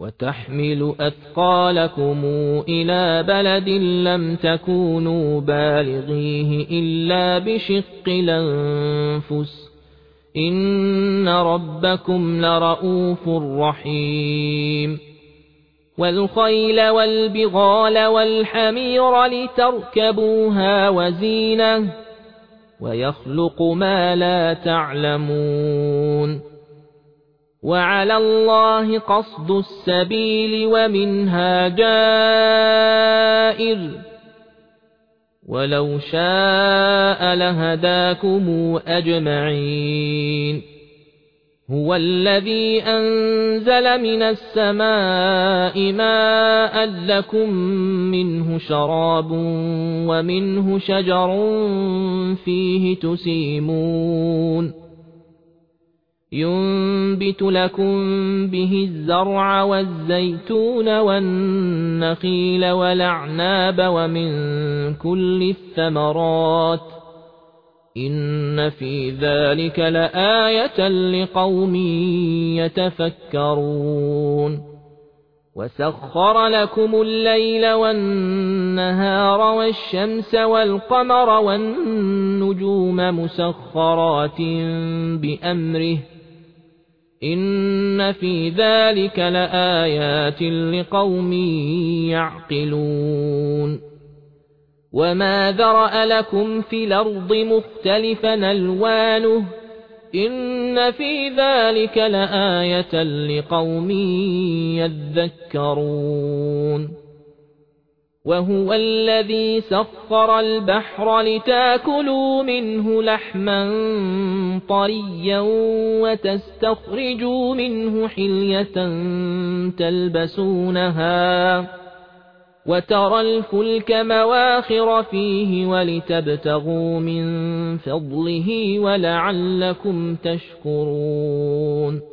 وتحمل أثقالكم إلى بلد لم تكونوا بالغيه إلا بشق الأنفس إن ربكم لرؤوف رحيم والخيل والبغال والحمير لتركبوها وزينة ويخلق ما لا تعلمون وعلى الله قصد السبيل ومنها جائر ولو شاء لهداكم أجمعين هو الذي أنزل من السماء ماء لكم منه شراب ومنه شجر فيه تسيمون ينبت لكم به الزرع والزيتون والنخيل والأعناب ومن كل الثمرات إن في ذلك لآية لقوم يتفكرون وسخر لكم الليل والنهار والشمس والقمر والنجوم مسخرات بأمره إن في ذلك لآيات لقوم يعقلون وما ذرأ لكم في الأرض مختلفا ألوانه إن في ذلك لآية لقوم يذكرون وهو الذي سخر البحر لتاكلوا منه لحما طريا وتستخرجوا منه حلية تلبسونها وترى الفلك مواخر فيه ولتبتغوا من فضله ولعلكم تشكرون